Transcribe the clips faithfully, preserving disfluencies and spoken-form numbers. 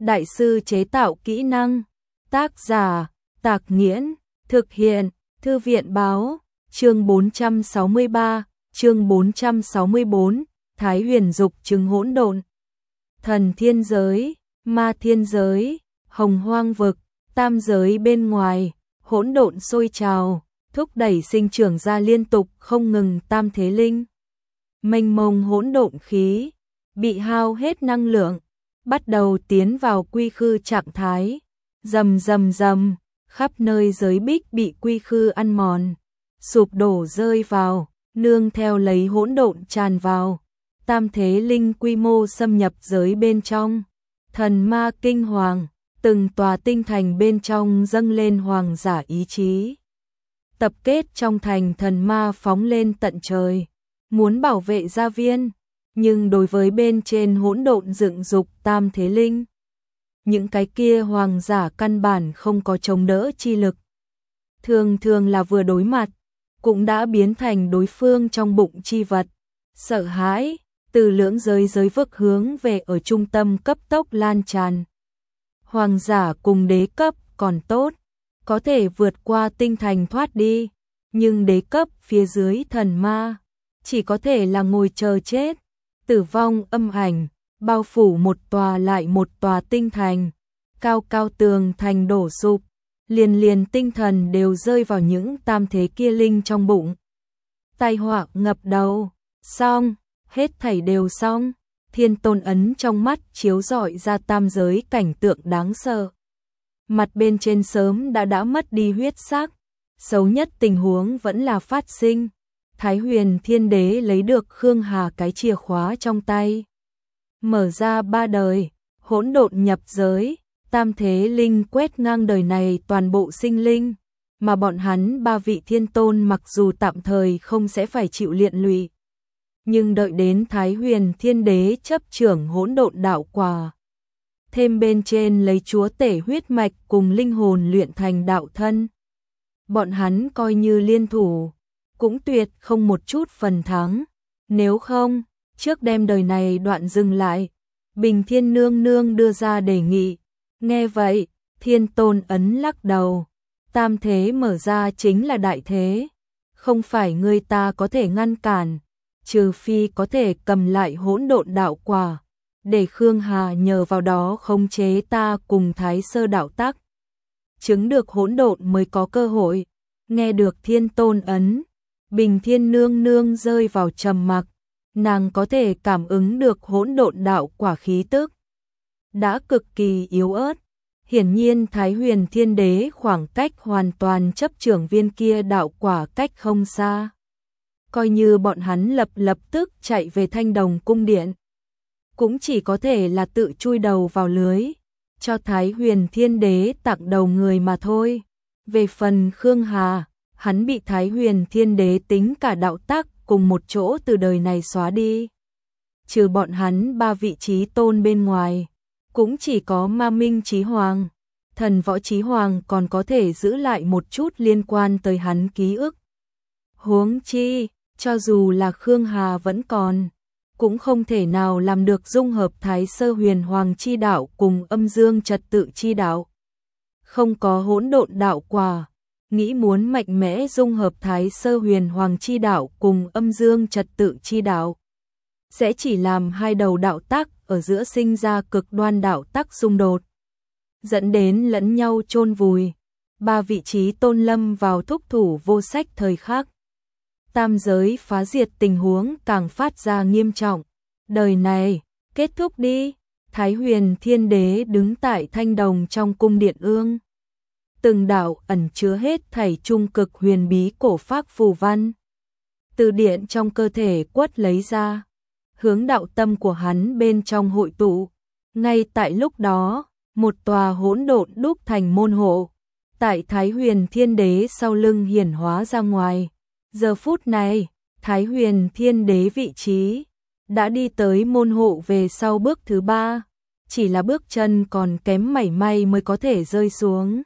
đại sư chế tạo kỹ năng. Tác giả, Tạc Nghiễn, thực hiện, Thư viện báo, chương bốn trăm sáu mươi ba, chương bốn trăm sáu mươi bốn, Thái Huyền dục chứng hỗn độn. Thần thiên giới, ma thiên giới, hồng hoang vực, tam giới bên ngoài, hỗn độn sôi trào, thúc đẩy sinh trưởng ra liên tục không ngừng tam thế linh. Mênh mông hỗn độn khí, bị hao hết năng lượng, bắt đầu tiến vào quy khư trạng thái. Rầm rầm rầm, khắp nơi giới bích bị quy khư ăn mòn, sụp đổ rơi vào, nương theo lấy hỗn độn tràn vào. Tam thế linh quy mô xâm nhập giới bên trong, thần ma kinh hoàng, từng tòa tinh thành bên trong dâng lên hoàng giả ý chí. Tập kết trong thành thần ma phóng lên tận trời, muốn bảo vệ gia viên, nhưng đối với bên trên hỗn độn dựng dục tam thế linh, những cái kia hoàng giả căn bản không có chống đỡ chi lực. Thường thường là vừa đối mặt, cũng đã biến thành đối phương trong bụng chi vật. Sợ hãi, từ lưỡng giới giới vực hướng về ở trung tâm cấp tốc lan tràn. Hoàng giả cùng đế cấp còn tốt, có thể vượt qua tinh thành thoát đi, nhưng đế cấp phía dưới thần ma, chỉ có thể là ngồi chờ chết. Tử vong âm ảnh, bao phủ một tòa lại một tòa tinh thành, cao cao tường thành đổ sụp, liền liền tinh thần đều rơi vào những tam thế kia linh trong bụng. Tai họa ngập đầu, xong, hết thảy đều xong. Thiên tôn ấn trong mắt chiếu rọi ra tam giới cảnh tượng đáng sợ. Mặt bên trên sớm đã đã mất đi huyết sắc, xấu nhất tình huống vẫn là phát sinh. Thái Huyền Thiên Đế lấy được Khương Hà cái chìa khóa trong tay, mở ra ba đời, hỗn độn nhập giới, tam thế linh quét ngang đời này toàn bộ sinh linh, mà bọn hắn ba vị thiên tôn mặc dù tạm thời không sẽ phải chịu liên lụy, nhưng đợi đến Thái Huyền Thiên Đế chấp trưởng hỗn độn đạo quả, thêm bên trên lấy chúa tể huyết mạch cùng linh hồn luyện thành đạo thân, bọn hắn coi như liên thủ, cũng tuyệt không một chút phần thắng. Nếu không, trước đem đời này đoạn dừng lại. Bình Thiên Nương Nương đưa ra đề nghị. Nghe vậy, Thiên Tôn ấn lắc đầu. Tam thế mở ra chính là đại thế, không phải người ta có thể ngăn cản, trừ phi có thể cầm lại hỗn độn đạo quả, để Khương Hà nhờ vào đó khống chế ta cùng Thái Sơ đạo tắc, chứng được hỗn độn mới có cơ hội. Nghe được Thiên Tôn ấn, Bình Thiên Nương Nương rơi vào trầm mặc, nàng có thể cảm ứng được hỗn độn đạo quả khí tức đã cực kỳ yếu ớt. Hiển nhiên Thái Huyền Thiên Đế khoảng cách hoàn toàn chấp trưởng viên kia đạo quả cách không xa. Coi như bọn hắn lập lập tức chạy về Thanh Đồng cung điện, cũng chỉ có thể là tự chui đầu vào lưới, cho Thái Huyền Thiên Đế tặng đầu người mà thôi. Về phần Khương Hà, hắn bị Thái Huyền Thiên Đế tính cả đạo tắc cùng một chỗ từ đời này xóa đi. Trừ bọn hắn ba vị trí tôn bên ngoài, cũng chỉ có Ma Minh Chí Hoàng, Thần Võ Chí Hoàng còn có thể giữ lại một chút liên quan tới hắn ký ức. Huống chi, cho dù là Khương Hà vẫn còn, cũng không thể nào làm được dung hợp Thái Sơ Huyền Hoàng chi đạo cùng Âm Dương Trật Tự chi đạo. Không có hỗn độn đạo quả, nghĩ muốn mạnh mẽ dung hợp Thái Sơ Huyền Hoàng chi đạo cùng Âm Dương Trật Tự chi đạo, sẽ chỉ làm hai đầu đạo tắc ở giữa sinh ra cực đoan đạo tắc xung đột, dẫn đến lẫn nhau chôn vùi. Ba vị trí tôn lâm vào thúc thủ vô sách thời khắc. Tam giới phá diệt tình huống càng phát ra nghiêm trọng. Đời này, kết thúc đi. Thái Huyền Thiên Đế đứng tại Thanh Đồng trong cung điện ương. Từng đạo ẩn chứa hết thảy trung cực huyền bí cổ phác phù văn, từ điện trong cơ thể quất lấy ra, hướng đạo tâm của hắn bên trong hội tụ. Ngay tại lúc đó, một tòa hỗn độn đúc thành môn hộ, tại Thái Huyền Thiên Đế sau lưng hiển hóa ra ngoài. Giờ phút này, Thái Huyền Thiên Đế vị trí đã đi tới môn hộ về sau bước thứ ba, chỉ là bước chân còn kém mảy may mới có thể rơi xuống.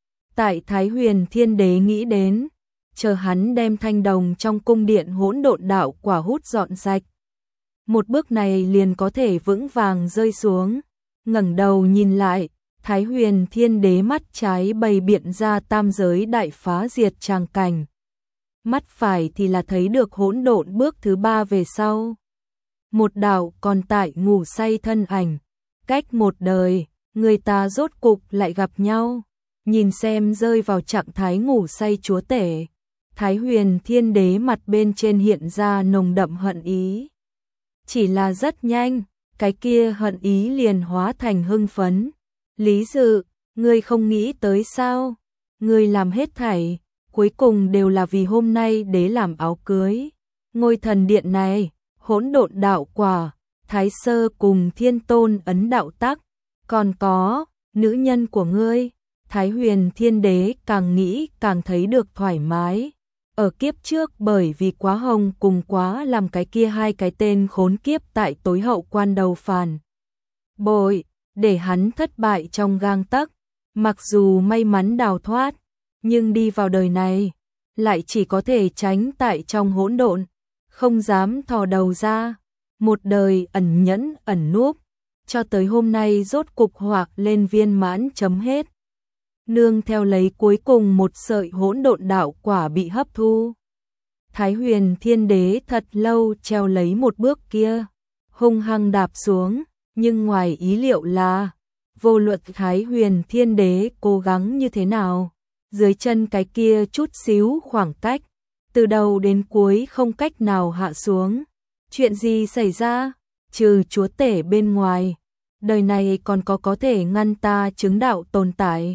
Tại Thái Huyền Thiên Đế nghĩ đến, chờ hắn đem Thanh Đồng trong cung điện hỗn độn đạo quả hút dọn sạch, một bước này liền có thể vững vàng rơi xuống. ngẩng đầu nhìn lại, Thái Huyền Thiên Đế mắt trái bày biện ra tam giới đại phá diệt tràng cảnh. Mắt phải thì là thấy được hỗn độn bước thứ ba về sau. Một đạo còn tại ngủ say thân ảnh, cách một đời, người ta rốt cục lại gặp nhau. Nhìn xem rơi vào trạng thái ngủ say chúa tể, Thái Huyền Thiên Đế mặt bên trên hiện ra nồng đậm hận ý. Chỉ là rất nhanh, cái kia hận ý liền hóa thành hưng phấn. Lý Dự, ngươi không nghĩ tới sao? Ngươi làm hết thảy, cuối cùng đều là vì hôm nay đế làm áo cưới. Ngôi thần điện này, hỗn độn đạo quả, Thái Sơ cùng Thiên Tôn ấn đạo tắc, còn có nữ nhân của ngươi. Thái Huyền Thiên Đế càng nghĩ càng thấy được thoải mái. Ở kiếp trước bởi vì quá hồng cùng quá làm cái kia hai cái tên khốn kiếp tại tối hậu quan đầu phản bội, để hắn thất bại trong gang tấc. Mặc dù may mắn đào thoát, nhưng đi vào đời này, lại chỉ có thể tránh tại trong hỗn độn, không dám thò đầu ra. Một đời ẩn nhẫn ẩn núp, cho tới hôm nay rốt cục hoặc lên viên mãn chấm hết. Nương theo lấy cuối cùng một sợi hỗn độn đạo quả bị hấp thu. Thái Huyền Thiên Đế thật lâu treo lấy một bước kia, hung hăng đạp xuống, nhưng ngoài ý liệu là, vô luận Thái Huyền Thiên Đế cố gắng như thế nào, dưới chân cái kia chút xíu khoảng cách, từ đầu đến cuối không cách nào hạ xuống. Chuyện gì xảy ra? Trừ chúa tể bên ngoài, đời này còn có có thể ngăn ta chứng đạo tồn tại.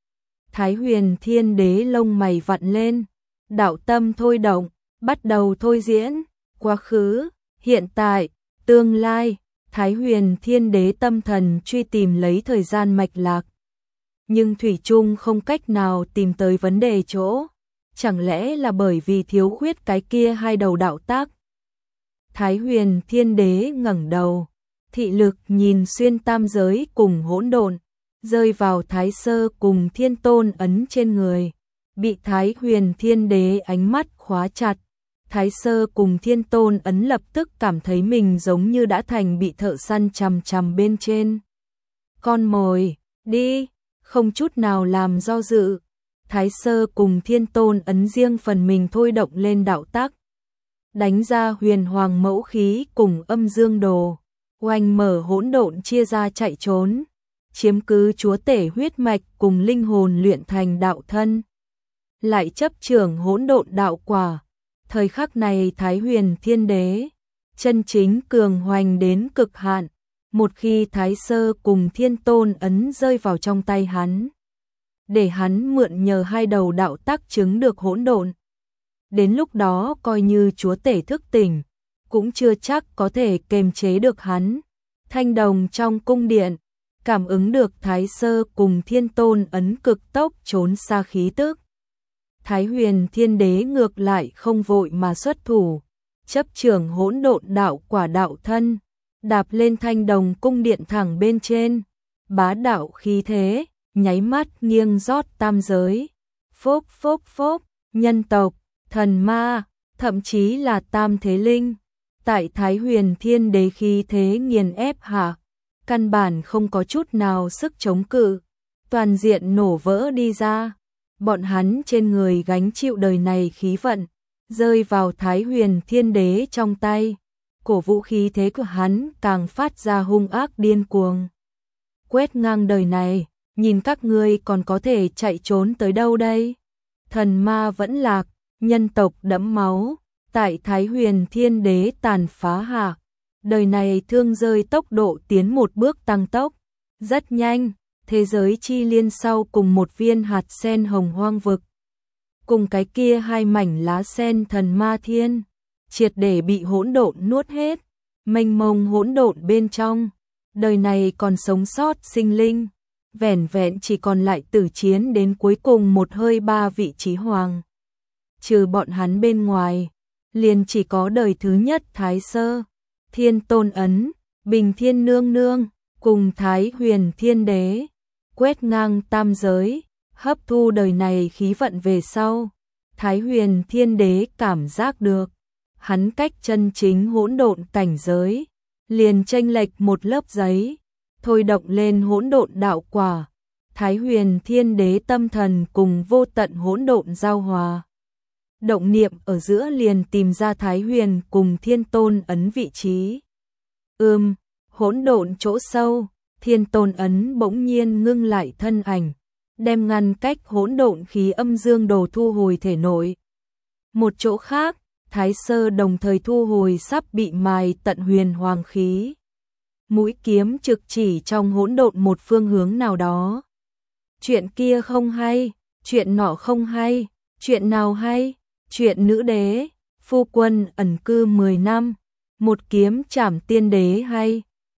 Thái Huyền Thiên Đế lông mày vặn lên, đạo tâm thôi động, bắt đầu thôi diễn, quá khứ, hiện tại, tương lai. Thái Huyền Thiên Đế tâm thần truy tìm lấy thời gian mạch lạc, nhưng thủy chung không cách nào tìm tới vấn đề chỗ. Chẳng lẽ là bởi vì thiếu khuyết cái kia hai đầu đạo tác? Thái Huyền Thiên Đế ngẩng đầu, thị lực nhìn xuyên tam giới cùng hỗn độn, rơi vào Thái Sơ cùng Thiên Tôn ấn trên người, bị Thái Huyền Thiên Đế ánh mắt khóa chặt. Thái Sơ cùng Thiên Tôn ấn lập tức cảm thấy mình giống như đã thành bị thợ săn chằm chằm bên trên. Con mồi, đi, không chút nào làm do dự. Thái Sơ cùng Thiên Tôn ấn riêng phần mình thôi động lên đạo tác, đánh ra huyền hoàng mẫu khí cùng âm dương đồ, oanh mở hỗn độn chia ra chạy trốn, chiếm cứ chúa tể huyết mạch cùng linh hồn luyện thành đạo thân, lại chấp trưởng hỗn độn đạo quả. Thời khắc này Thái Huyền Thiên Đế chân chính cường hoành đến cực hạn. Một khi Thái Sơ cùng Thiên Tôn ấn rơi vào trong tay hắn, để hắn mượn nhờ hai đầu đạo tác chứng được hỗn độn, đến lúc đó coi như chúa tể thức tỉnh, cũng chưa chắc có thể kềm chế được hắn. Thanh đồng trong cung điện, cảm ứng được Thái Sơ cùng Thiên Tôn ấn cực tốc trốn xa khí tức. Thái Huyền Thiên Đế ngược lại không vội mà xuất thủ, chấp trưởng hỗn độn đạo quả đạo thân, đạp lên thanh đồng cung điện thẳng bên trên, bá đạo khí thế, nháy mắt nghiêng rót tam giới. Phốc phốc phốc, nhân tộc, thần ma, thậm chí là tam thế linh, tại Thái Huyền Thiên Đế khí thế nghiền ép hạ, căn bản không có chút nào sức chống cự, toàn diện nổ vỡ đi ra. Bọn hắn trên người gánh chịu đời này khí vận, rơi vào Thái Huyền Thiên Đế trong tay, cổ vũ khí thế của hắn càng phát ra hung ác điên cuồng. Quét ngang đời này, nhìn các ngươi còn có thể chạy trốn tới đâu đây? Thần ma vẫn lạc, nhân tộc đẫm máu, tại Thái Huyền Thiên Đế tàn phá hạ, đời này thương rơi tốc độ tiến một bước tăng tốc, rất nhanh. Thế giới chi liên sau cùng một viên hạt sen hồng hoang vực, cùng cái kia hai mảnh lá sen thần ma thiên, triệt để bị hỗn độn nuốt hết. Mênh mông hỗn độn bên trong, đời này còn sống sót sinh linh, vẻn vẹn chỉ còn lại tử chiến đến cuối cùng một hơi ba vị chí hoàng. Trừ bọn hắn bên ngoài, liền chỉ có đời thứ nhất Thái Sơ, Thiên Tôn ấn, Bình Thiên Nương Nương, cùng Thái Huyền Thiên Đế. Quét ngang tam giới, hấp thu đời này khí vận về sau, Thái Huyền Thiên Đế cảm giác được, hắn cách chân chính hỗn độn cảnh giới, liền chênh lệch một lớp giấy, thôi động lên hỗn độn đạo quả. Thái Huyền Thiên Đế tâm thần cùng vô tận hỗn độn giao hòa. Động niệm ở giữa liền tìm ra Thái Huyền cùng Thiên Tôn ấn vị trí. Ưm, hỗn độn chỗ sâu, Thiên Tôn ấn bỗng nhiên ngưng lại thân ảnh, đem ngăn cách hỗn độn khí âm dương đồ thu hồi thể nội. Một chỗ khác, Thái Sơ đồng thời thu hồi sắp bị mài tận huyền hoàng khí. Mũi kiếm trực chỉ trong hỗn độn một phương hướng nào đó. Chuyện kia không hay, chuyện nọ không hay, chuyện nào hay, chuyện nữ đế, phu quân ẩn cư mười năm, một kiếm trảm tiên đế hay,